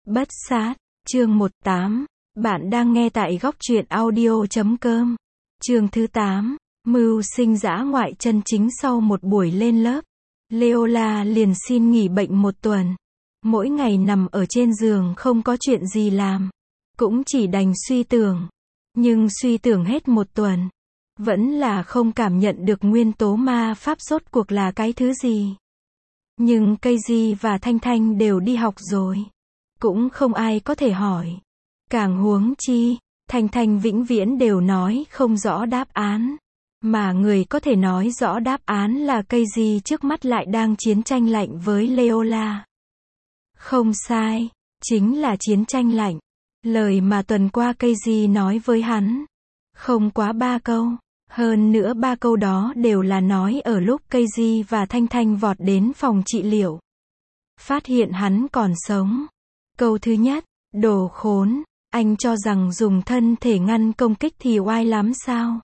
Bất sát, chương 18. Bạn đang nghe tại góc truyện audio.com. Chương thứ 8. Mưu sinh dã ngoại chân chính. Sau một buổi lên lớp, Leola liền xin nghỉ bệnh một tuần. Mỗi ngày nằm ở trên giường không có chuyện gì làm, cũng chỉ đành suy tưởng. Nhưng suy tưởng hết một tuần, vẫn là không cảm nhận được nguyên tố ma pháp rốt cuộc là cái thứ gì. Nhưng Casey và Thanh Thanh đều đi học rồi, cũng không ai có thể hỏi. Càng huống chi, Thanh Thanh vĩnh viễn đều nói không rõ đáp án. Mà người có thể nói rõ đáp án là Casey trước mắt lại đang chiến tranh lạnh với Leola. Không sai, chính là chiến tranh lạnh. Lời mà tuần qua Casey nói với hắn, không quá 3 câu. Hơn nữa 3 câu đó đều là nói ở lúc Casey và Thanh Thanh vọt đến phòng trị liệu, phát hiện hắn còn sống. Câu thứ nhất, đồ khốn, anh cho rằng dùng thân thể ngăn công kích thì oai lắm sao?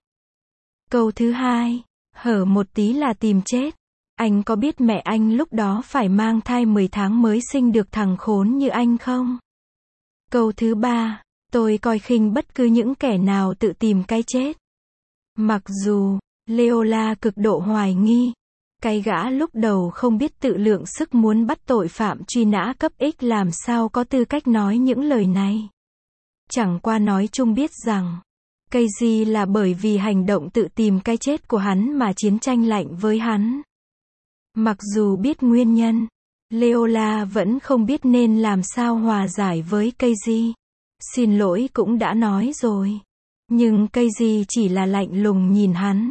Câu thứ hai, hở một tí là tìm chết. Anh có biết mẹ anh lúc đó phải mang thai 10 tháng mới sinh được thằng khốn như anh không? Câu thứ ba, tôi coi khinh bất cứ những kẻ nào tự tìm cái chết. Mặc dù Leola cực độ hoài nghi, cái gã lúc đầu không biết tự lượng sức muốn bắt tội phạm truy nã cấp X làm sao có tư cách nói những lời này. Chẳng qua nói chung biết rằng, Casey là bởi vì hành động tự tìm cái chết của hắn mà chiến tranh lạnh với hắn. Mặc dù biết nguyên nhân, Leola vẫn không biết nên làm sao hòa giải với Casey. Xin lỗi cũng đã nói rồi. Nhưng Casey chỉ là lạnh lùng nhìn hắn.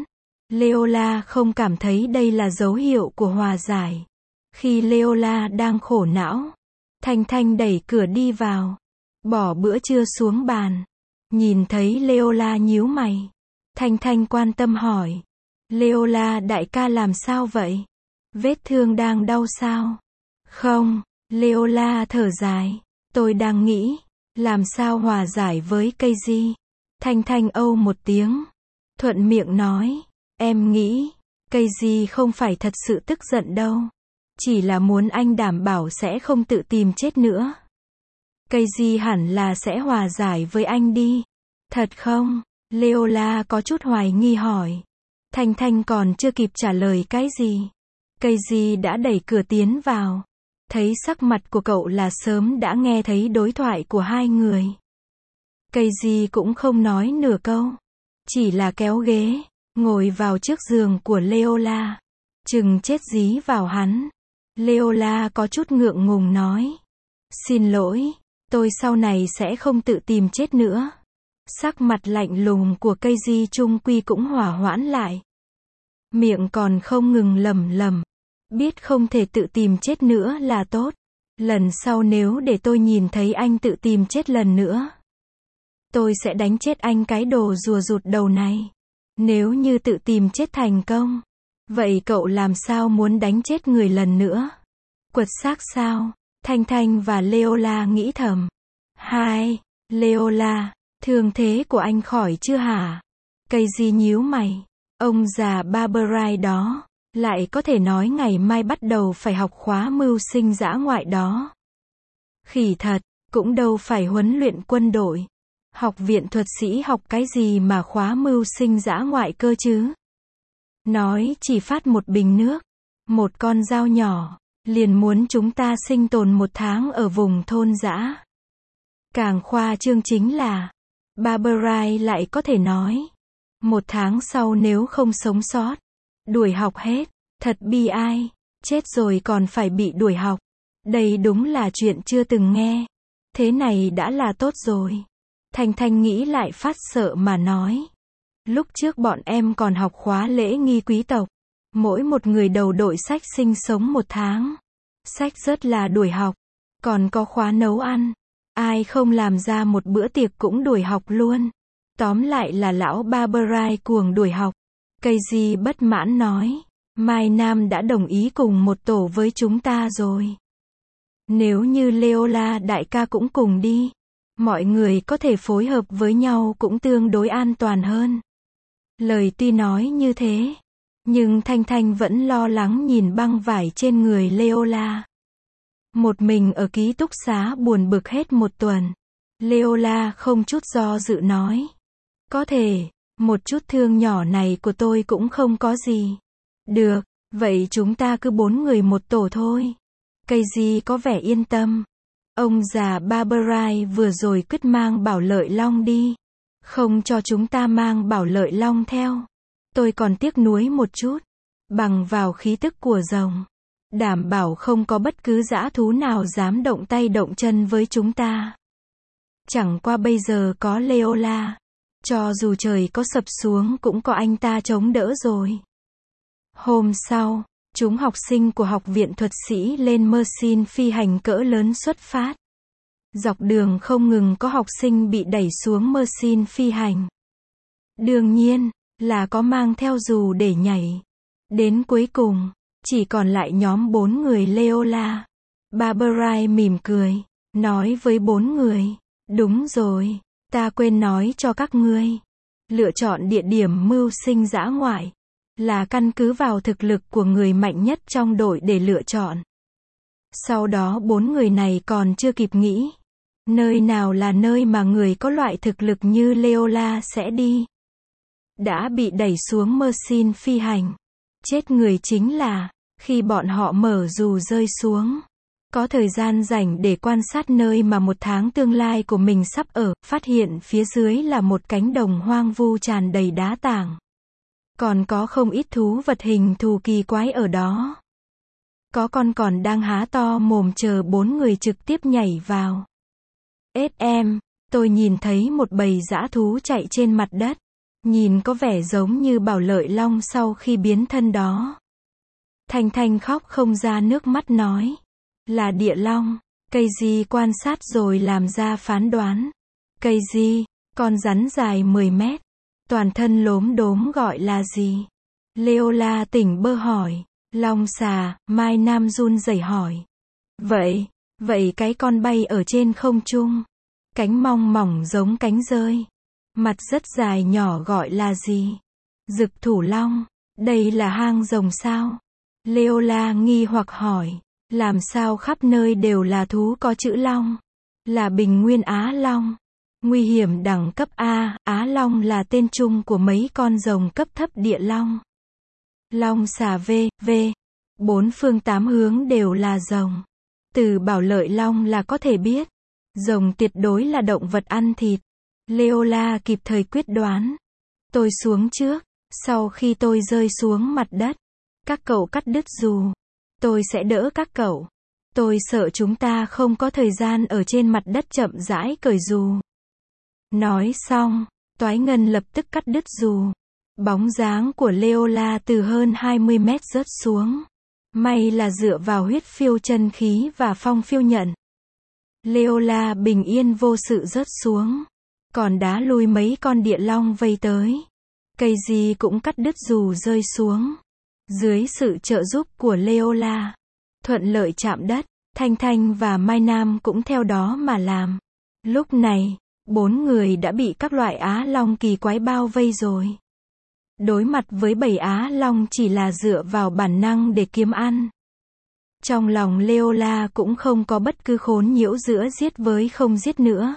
Leola không cảm thấy đây là dấu hiệu của hòa giải. Khi Leola đang khổ não, Thanh Thanh đẩy cửa đi vào, bỏ bữa trưa xuống bàn. Nhìn thấy Leola nhíu mày, Thanh Thanh quan tâm hỏi, Leola đại ca làm sao vậy? Vết thương đang đau sao? Không, Leola thở dài, tôi đang nghĩ, làm sao hòa giải với Casey? Thanh Thanh âu một tiếng, thuận miệng nói, em nghĩ, Casey không phải thật sự tức giận đâu. Chỉ là muốn anh đảm bảo sẽ không tự tìm chết nữa. Casey hẳn là sẽ hòa giải với anh đi. Thật không? Leola có chút hoài nghi hỏi. Thanh Thanh còn chưa kịp trả lời cái gì, Casey đã đẩy cửa tiến vào. Thấy sắc mặt của cậu là sớm đã nghe thấy đối thoại của hai người. Casey cũng không nói nửa câu, chỉ là kéo ghế, ngồi vào trước giường của Leola, chừng chết dí vào hắn. Leola có chút ngượng ngùng nói, xin lỗi, tôi sau này sẽ không tự tìm chết nữa. Sắc mặt lạnh lùng của Casey chung quy cũng hỏa hoãn lại. Miệng còn không ngừng lẩm lẩm, biết không thể tự tìm chết nữa là tốt. Lần sau nếu để tôi nhìn thấy anh tự tìm chết lần nữa, tôi sẽ đánh chết anh cái đồ rùa rụt đầu này. Nếu như tự tìm chết thành công, vậy cậu làm sao muốn đánh chết người lần nữa? Quật xác sao? Thanh Thanh và Leola nghĩ thầm. Hai, Leola, thương thế của anh khỏi chưa hả? Casey nhíu mày. Ông già Barberai đó, lại có thể nói ngày mai bắt đầu phải học khóa mưu sinh dã ngoại đó. Khỉ thật, cũng đâu phải huấn luyện quân đội. Học viện thuật sĩ học cái gì mà khóa mưu sinh dã ngoại cơ chứ? Nói chỉ phát một bình nước, một con dao nhỏ, liền muốn chúng ta sinh tồn 1 tháng ở vùng thôn dã. Càng khoa trương chính là, Barberai lại có thể nói, 1 tháng sau nếu không sống sót, đuổi học hết. Thật bi ai, chết rồi còn phải bị đuổi học. Đây đúng là chuyện chưa từng nghe. Thế này đã là tốt rồi. Thanh Thanh nghĩ lại phát sợ mà nói. Lúc trước bọn em còn học khóa lễ nghi quý tộc. Mỗi một người đầu đội sách sinh sống 1 tháng. Sách rất là đuổi học. Còn có khóa nấu ăn. Ai không làm ra một bữa tiệc cũng đuổi học luôn. Tóm lại là lão Barberai cuồng đuổi học. Casey bất mãn nói. Mai Nam đã đồng ý cùng một tổ với chúng ta rồi. Nếu như Leola đại ca cũng cùng đi, mọi người có thể phối hợp với nhau cũng tương đối an toàn hơn. Lời tuy nói như thế, nhưng Thanh Thanh vẫn lo lắng nhìn băng vải trên người Leola. Một mình ở ký túc xá buồn bực hết một tuần. Leola không chút do dự nói. Có thể, một chút thương nhỏ này của tôi cũng không có gì. Được, vậy chúng ta cứ 4 người một tổ thôi. Casey có vẻ yên tâm. Ông già Barberai vừa rồi quyết mang Bảo Lợi Long đi. Không cho chúng ta mang Bảo Lợi Long theo. Tôi còn tiếc nuối một chút. Bằng vào khí tức của rồng. Đảm bảo không có bất cứ dã thú nào dám động tay động chân với chúng ta. Chẳng qua bây giờ có Leola. Cho dù trời có sập xuống cũng có anh ta chống đỡ rồi. Hôm sau, chúng học sinh của học viện thuật sĩ lên Mersin phi hành cỡ lớn xuất phát. Dọc đường không ngừng có học sinh bị đẩy xuống Mersin phi hành. Đương nhiên, là có mang theo dù để nhảy. Đến cuối cùng, chỉ còn lại nhóm 4 người Leola. Barberai mỉm cười, nói với 4 người. Đúng rồi, ta quên nói cho các ngươi. Lựa chọn địa điểm mưu sinh dã ngoại là căn cứ vào thực lực của người mạnh nhất trong đội để lựa chọn. Sau đó 4 người này còn chưa kịp nghĩ. Nơi nào là nơi mà người có loại thực lực như Leola sẽ đi. Đã bị đẩy xuống Mersin phi hành. Chết người chính là, khi bọn họ mở dù rơi xuống. Có thời gian rảnh để quan sát nơi mà một tháng tương lai của mình sắp ở, phát hiện phía dưới là một cánh đồng hoang vu tràn đầy đá tảng. Còn có không ít thú vật hình thù kỳ quái ở đó. Có con còn đang há to mồm chờ 4 người trực tiếp nhảy vào. SM, tôi nhìn thấy một bầy dã thú chạy trên mặt đất. Nhìn có vẻ giống như Bảo Lợi Long sau khi biến thân đó. Thanh Thanh khóc không ra nước mắt nói. Là địa long. Casey quan sát rồi làm ra phán đoán. Casey, con rắn dài 10 mét. Toàn thân lốm đốm gọi là gì? Leola tỉnh bơ hỏi. Long xà, Mai Nam run rẩy hỏi. Vậy cái con bay ở trên không trung. Cánh mong mỏng giống cánh rơi. Mặt rất dài nhỏ gọi là gì? Dực thủ long. Đây là hang rồng sao? Leola nghi hoặc hỏi. Làm sao khắp nơi đều là thú có chữ long? Là bình nguyên Á Long. Nguy hiểm đẳng cấp A, Á Long là tên chung của mấy con rồng cấp thấp địa long. Long xà V. 4 phương 8 hướng đều là rồng. Từ Bảo Lợi Long là có thể biết. Rồng tuyệt đối là động vật ăn thịt. Leola kịp thời quyết đoán. Tôi xuống trước. Sau khi tôi rơi xuống mặt đất, các cậu cắt đứt dù. Tôi sẽ đỡ các cậu. Tôi sợ chúng ta không có thời gian ở trên mặt đất chậm rãi cởi dù. Nói xong, Toái Ngân lập tức cắt đứt dù. Bóng dáng của Leola từ hơn 20 mét rớt xuống. May là dựa vào huyết phiêu chân khí và phong phiêu nhận. Leola bình yên vô sự rớt xuống. Còn đá lui mấy con địa long vây tới. Casey cũng cắt đứt dù rơi xuống. Dưới sự trợ giúp của Leola, thuận lợi chạm đất, Thanh Thanh và Mai Nam cũng theo đó mà làm. Lúc này, 4 người đã bị các loại Á Long kỳ quái bao vây rồi. Đối mặt với bầy Á Long chỉ là dựa vào bản năng để kiếm ăn. Trong lòng Leola cũng không có bất cứ khốn nhiễu giữa giết với không giết nữa.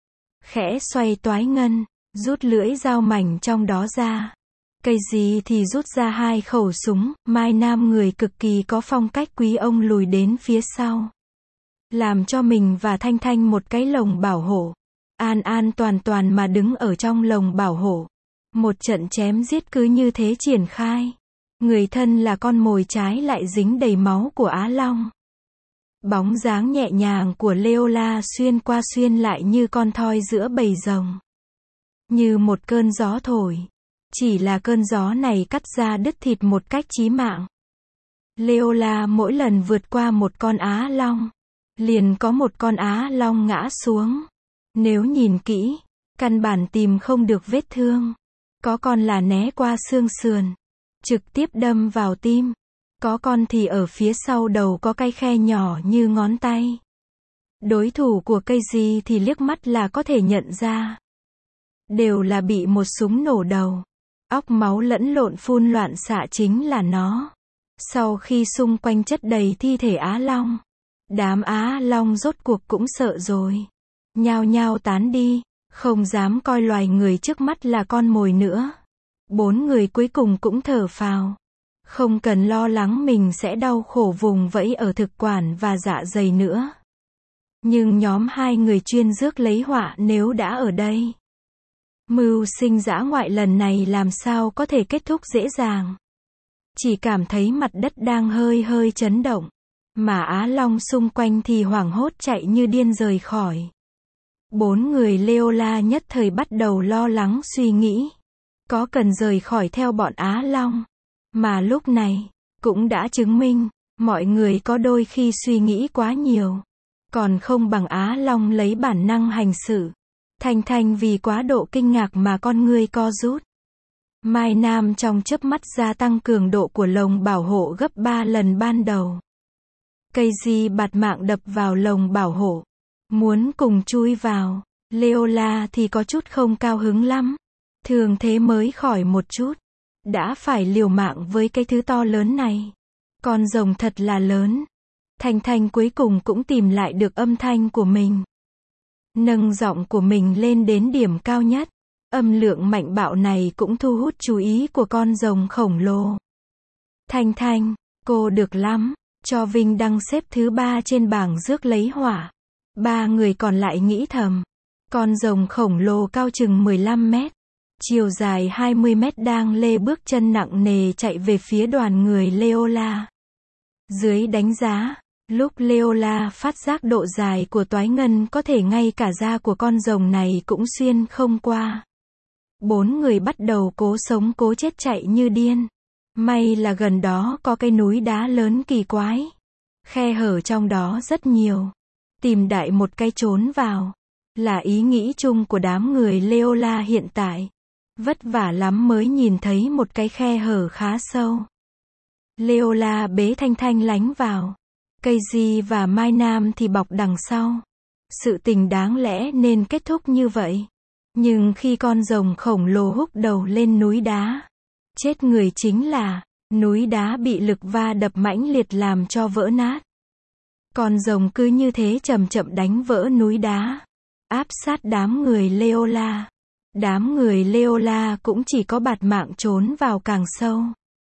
Khẽ xoay Toái Ngân, rút lưỡi dao mảnh trong đó ra. Casey thì rút ra 2 khẩu súng, Mai Nam người cực kỳ có phong cách quý ông lùi đến phía sau. Làm cho mình và Thanh Thanh một cái lồng bảo hộ. An an toàn mà đứng ở trong lồng bảo hộ. Một trận chém giết cứ như thế triển khai. Người thân là con mồi trái lại dính đầy máu của Á Long. Bóng dáng nhẹ nhàng của Leola xuyên qua xuyên lại như con thoi giữa bầy rồng. Như một cơn gió thổi. Chỉ là cơn gió này cắt ra đứt thịt một cách chí mạng. Leola mỗi lần vượt qua một con Á Long, liền có một con Á Long ngã xuống. Nếu nhìn kỹ, căn bản tìm không được vết thương. Có con là né qua xương sườn, trực tiếp đâm vào tim. Có con thì ở phía sau đầu có cái khe nhỏ như ngón tay. Đối thủ của Casey thì liếc mắt là có thể nhận ra. Đều là bị một súng nổ đầu. Óc máu lẫn lộn phun loạn xạ chính là nó. Sau khi xung quanh chất đầy thi thể Á Long, Đám Á Long rốt cuộc cũng sợ rồi. Nhao nhao tán đi, không dám coi loài người trước mắt là con mồi nữa. 4 người cuối cùng cũng thở phào. Không cần lo lắng mình sẽ đau khổ vùng vẫy ở thực quản và dạ dày nữa. Nhưng nhóm 2 người chuyên rước lấy họa nếu đã ở đây. Mưu sinh dã ngoại lần này làm sao có thể kết thúc dễ dàng. Chỉ cảm thấy mặt đất đang hơi hơi chấn động. Mà Á Long xung quanh thì hoảng hốt chạy như điên rời khỏi. 4 người Leola nhất thời bắt đầu lo lắng suy nghĩ. Có cần rời khỏi theo bọn Á Long. Mà lúc này, cũng đã chứng minh, mọi người có đôi khi suy nghĩ quá nhiều. Còn không bằng Á Long lấy bản năng hành sự. Thanh Thanh vì quá độ kinh ngạc mà con ngươi co rút. Mai Nam trong chớp mắt gia tăng cường độ của lồng bảo hộ gấp 3 lần ban đầu. Cây di bạt mạng đập vào lồng bảo hộ. Muốn cùng chui vào. Leola thì có chút không cao hứng lắm. Thường thế mới khỏi một chút. Đã phải liều mạng với cái thứ to lớn này. Con rồng thật là lớn. Thanh Thanh cuối cùng cũng tìm lại được âm thanh của mình. Nâng giọng của mình lên đến điểm cao nhất. Âm lượng mạnh bạo này cũng thu hút chú ý của con rồng khổng lồ. Thanh Thanh, cô được lắm. Cho Vinh Đăng xếp thứ 3 trên bảng rước lấy hỏa. 3 người còn lại nghĩ thầm. Con rồng khổng lồ cao chừng 15 mét. Chiều dài 20 mét đang lê bước chân nặng nề chạy về phía đoàn người Leola. Dưới đánh giá, lúc Leola phát giác độ dài của toái ngân có thể ngay cả da của con rồng này cũng xuyên không qua. 4 người bắt đầu cố sống cố chết chạy như điên. May là gần đó có cái núi đá lớn kỳ quái. Khe hở trong đó rất nhiều. Tìm đại một cái trốn vào. Là ý nghĩ chung của đám người Leola hiện tại. Vất vả lắm mới nhìn thấy một cái khe hở khá sâu. Leola bế Thanh Thanh lánh vào. Cây di và Mai Nam thì bọc đằng sau. Sự tình đáng lẽ nên kết thúc như vậy. Nhưng khi con rồng khổng lồ húc đầu lên núi đá. Chết người chính là, núi đá bị lực va đập mãnh liệt làm cho vỡ nát. Con rồng cứ như thế chậm chậm đánh vỡ núi đá. Áp sát đám người Leola. Đám người Leola cũng chỉ có bạt mạng trốn vào càng sâu.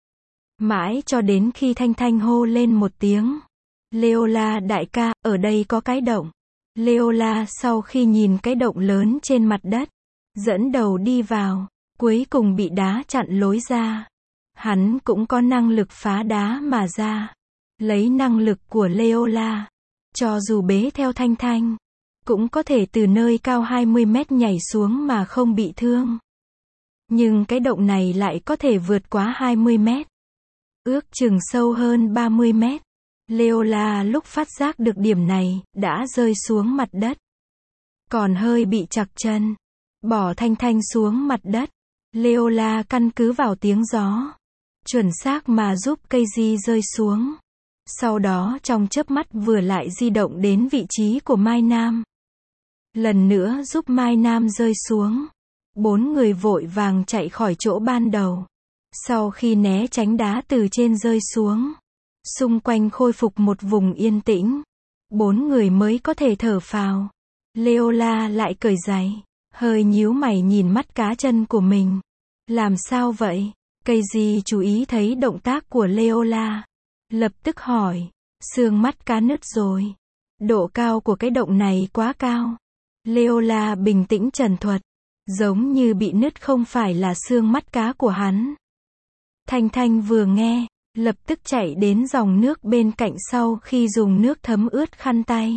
Mãi cho đến khi Thanh Thanh hô lên một tiếng. Leola đại ca, ở đây có cái động. Leola sau khi nhìn cái động lớn trên mặt đất, dẫn đầu đi vào, cuối cùng bị đá chặn lối ra. Hắn cũng có năng lực phá đá mà ra. Lấy năng lực của Leola, cho dù bế theo Thanh Thanh, cũng có thể từ nơi cao 20 mét nhảy xuống mà không bị thương. Nhưng cái động này lại có thể vượt quá 20 mét. Ước chừng sâu hơn 30 mét. Leola lúc phát giác được điểm này, đã rơi xuống mặt đất. Còn hơi bị trặc chân. Bỏ Thanh Thanh xuống mặt đất. Leola căn cứ vào tiếng gió. Chuẩn xác mà giúp cây di rơi xuống. Sau đó trong chớp mắt vừa lại di động đến vị trí của Mai Nam. Lần nữa giúp Mai Nam rơi xuống. 4 người vội vàng chạy khỏi chỗ ban đầu. Sau khi né tránh đá từ trên rơi xuống, xung quanh khôi phục một vùng yên tĩnh. 4 người mới có thể thở phào. Leola lại cởi giày, hơi nhíu mày nhìn mắt cá chân của mình. Làm sao vậy? Cây gì chú ý thấy động tác của Leola. Lập tức hỏi, xương mắt cá nứt rồi. Độ cao của cái động này quá cao. Leola bình tĩnh trần thuật. Giống như bị nứt không phải là xương mắt cá của hắn. Thanh Thanh vừa nghe, lập tức chạy đến dòng nước bên cạnh sau khi dùng nước thấm ướt khăn tay.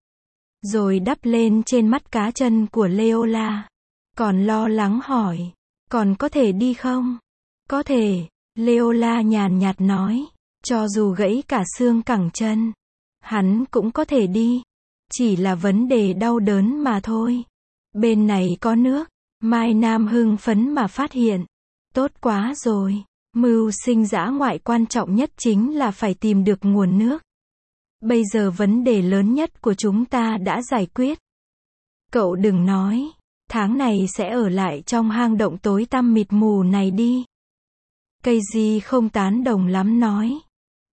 Rồi đắp lên trên mắt cá chân của Leola. Còn lo lắng hỏi, còn có thể đi không? Có thể, Leola nhàn nhạt nói, cho dù gãy cả xương cẳng chân, hắn cũng có thể đi. Chỉ là vấn đề đau đớn mà thôi. Bên này có nước. Mai Nam hưng phấn mà phát hiện. Tốt quá rồi. Mưu sinh dã ngoại quan trọng nhất chính là phải tìm được nguồn nước. Bây giờ vấn đề lớn nhất của chúng ta đã giải quyết. Cậu đừng nói. Tháng này sẽ ở lại trong hang động tối tăm mịt mù này đi. Cây gì không tán đồng lắm nói.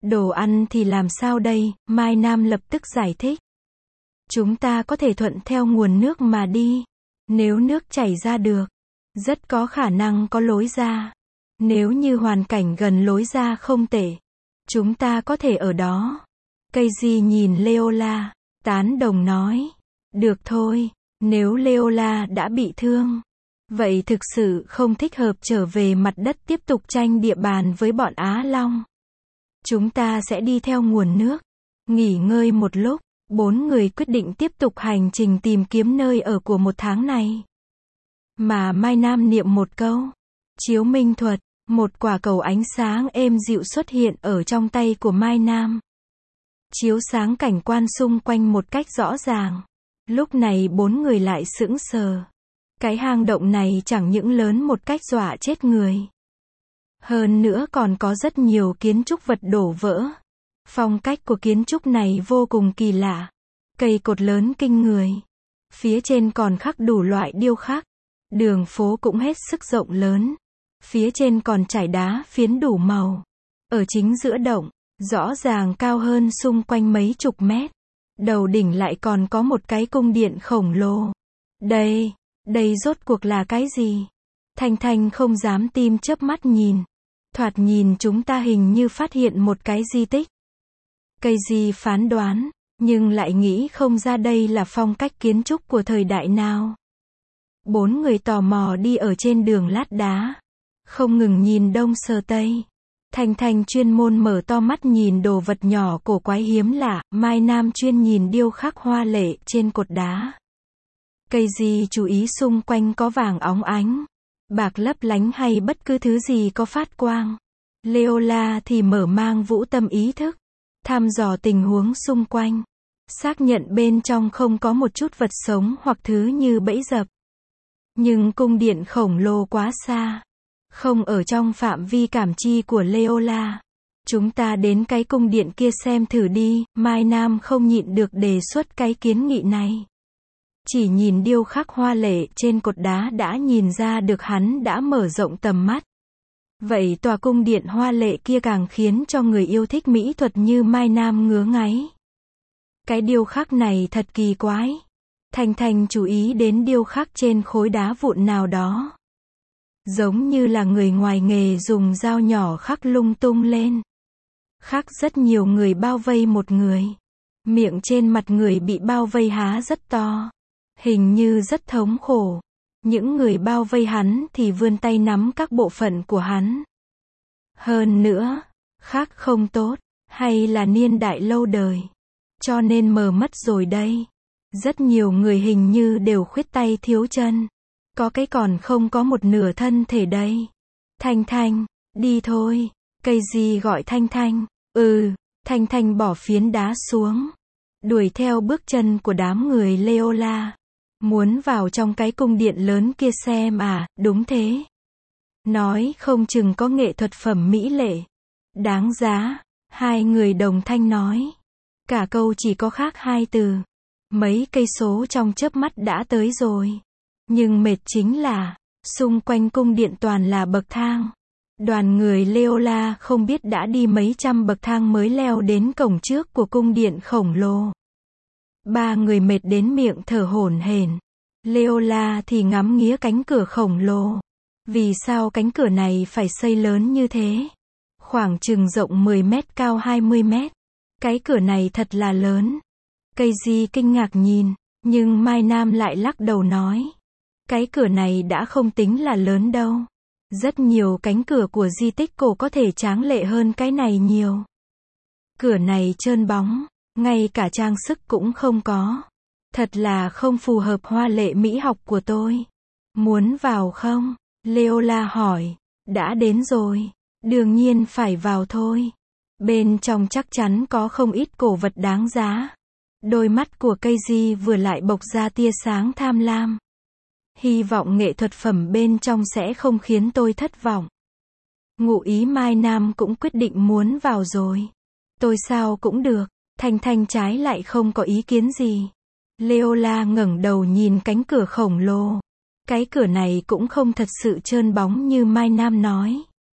Đồ ăn thì làm sao đây? Mai Nam lập tức giải thích. Chúng ta có thể thuận theo nguồn nước mà đi. Nếu nước chảy ra được, rất có khả năng có lối ra. Nếu như hoàn cảnh gần lối ra không tệ, chúng ta có thể ở đó. Casey nhìn Leola, tán đồng nói. Được thôi, nếu Leola đã bị thương, vậy thực sự không thích hợp trở về mặt đất tiếp tục tranh địa bàn với bọn Á Long. Chúng ta sẽ đi theo nguồn nước. Nghỉ ngơi một lúc, 4 người quyết định tiếp tục hành trình tìm kiếm nơi ở của một tháng này. Mà Mai Nam niệm một câu. Chiếu minh thuật, một quả cầu ánh sáng êm dịu xuất hiện ở trong tay của Mai Nam. Chiếu sáng cảnh quan xung quanh một cách rõ ràng. Lúc này 4 người lại sững sờ. Cái hang động này chẳng những lớn một cách dọa chết người. Hơn nữa còn có rất nhiều kiến trúc vật đổ vỡ. Phong cách của kiến trúc này vô cùng kỳ lạ. Cây cột lớn kinh người. Phía trên còn khắc đủ loại điêu khắc. Đường phố cũng hết sức rộng lớn. Phía trên còn trải đá phiến đủ màu. Ở chính giữa động, rõ ràng cao hơn xung quanh mấy chục mét. Đầu đỉnh lại còn có một cái cung điện khổng lồ. Đây rốt cuộc là cái gì? Thanh Thanh không dám tin chớp mắt nhìn. Thoạt nhìn chúng ta hình như phát hiện một cái di tích. Casey phán đoán, nhưng lại nghĩ không ra đây là phong cách kiến trúc của thời đại nào. 4 người tò mò đi ở trên đường lát đá, không ngừng nhìn đông sờ tây. Thanh Thanh chuyên môn mở to mắt nhìn đồ vật nhỏ cổ quái hiếm lạ, Mai Nam chuyên nhìn điêu khắc hoa lệ trên cột đá. Casey chú ý xung quanh có vàng óng ánh, bạc lấp lánh hay bất cứ thứ gì có phát quang. Leola thì mở mang vũ tâm ý thức, thăm dò tình huống xung quanh, xác nhận bên trong không có một chút vật sống hoặc thứ như bẫy dập. Nhưng cung điện khổng lồ quá xa, không ở trong phạm vi cảm chi của Leola. Chúng ta đến cái cung điện kia xem thử đi, Mai Nam không nhịn được đề xuất cái kiến nghị này. Chỉ nhìn điêu khắc hoa lệ trên cột đá đã nhìn ra được hắn đã mở rộng tầm mắt. Vậy tòa cung điện hoa lệ kia càng khiến cho người yêu thích mỹ thuật như Mai Nam ngứa ngáy. Cái điêu khắc này thật kỳ quái. Thanh Thanh chú ý đến điêu khắc trên khối đá vụn nào đó. Giống như là người ngoài nghề dùng dao nhỏ khắc lung tung lên. Khắc rất nhiều người bao vây một người. Miệng trên mặt người bị bao vây há rất to. Hình như rất thống khổ. Những người bao vây hắn thì vươn tay nắm các bộ phận của hắn. Hơn nữa, khắc không tốt, hay là niên đại lâu đời. Cho nên mờ mất rồi đây. Rất nhiều người hình như đều khuyết tay thiếu chân. Có cái còn không có một nửa thân thể đây. Thanh Thanh, đi thôi. Casey gọi Thanh Thanh. Thanh Thanh bỏ phiến đá xuống. Đuổi theo bước chân của đám người Leola. Muốn vào trong cái cung điện lớn kia xem à, đúng thế. Nói không chừng có nghệ thuật phẩm mỹ lệ. Đáng giá. 2 người đồng thanh nói. Cả câu chỉ có khác 2 từ. Mấy cây số trong chớp mắt đã tới rồi. Nhưng mệt chính là, xung quanh cung điện toàn là bậc thang. Đoàn người Leola không biết đã đi mấy trăm bậc thang mới leo đến cổng trước của cung điện khổng lồ. 3 người mệt đến miệng thở hổn hển. Leola thì ngắm nghía cánh cửa khổng lồ. Vì sao cánh cửa này phải xây lớn như thế? Khoảng chừng rộng 10 mét, cao 20 mét. Cái cửa này thật là lớn. Casey kinh ngạc nhìn, nhưng Mai Nam lại lắc đầu nói. Cái cửa này đã không tính là lớn đâu. Rất nhiều cánh cửa của di tích cổ có thể tráng lệ hơn cái này nhiều. Cửa này trơn bóng, ngay cả trang sức cũng không có. Thật là không phù hợp hoa lệ mỹ học của tôi. Muốn vào không? Leola hỏi. Đã đến rồi. Đương nhiên phải vào thôi. Bên trong chắc chắn có không ít cổ vật đáng giá. Đôi mắt của Casey vừa lại bộc ra tia sáng tham lam. Hy vọng nghệ thuật phẩm bên trong sẽ không khiến tôi thất vọng. Ngụ ý Mai Nam cũng quyết định muốn vào rồi. Tôi sao cũng được. Thanh Thanh trái lại không có ý kiến gì. Leola ngẩng đầu nhìn cánh cửa khổng lồ. Cái cửa này cũng không thật sự trơn bóng như Mai Nam nói.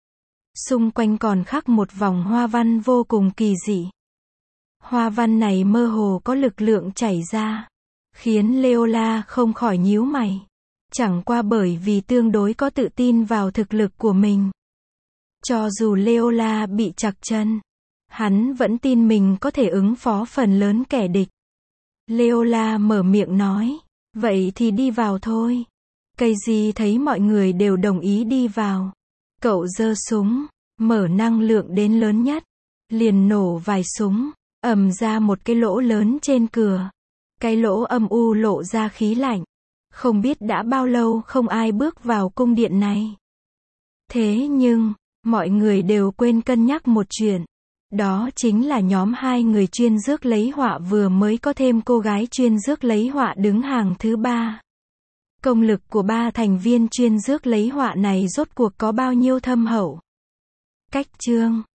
Xung quanh còn khắc một vòng hoa văn vô cùng kỳ dị. Hoa văn này mơ hồ có lực lượng chảy ra, khiến Leola không khỏi nhíu mày. Chẳng qua bởi vì tương đối có tự tin vào thực lực của mình. Cho dù Leola bị trặc chân, hắn vẫn tin mình có thể ứng phó phần lớn kẻ địch. Leola mở miệng nói, vậy thì đi vào thôi. Casey thấy mọi người đều đồng ý đi vào. Cậu giơ súng, mở năng lượng đến lớn nhất, liền nổ vài súng, ầm ra một cái lỗ lớn trên cửa. Cái lỗ âm u lộ ra khí lạnh. Không biết đã bao lâu không ai bước vào cung điện này. Thế nhưng, mọi người đều quên cân nhắc một chuyện. Đó chính là nhóm 2 người chuyên rước lấy họa vừa mới có thêm cô gái chuyên rước lấy họa đứng hàng thứ 3. Công lực của 3 thành viên chuyên rước lấy họa này rốt cuộc có bao nhiêu thâm hậu. Cách chương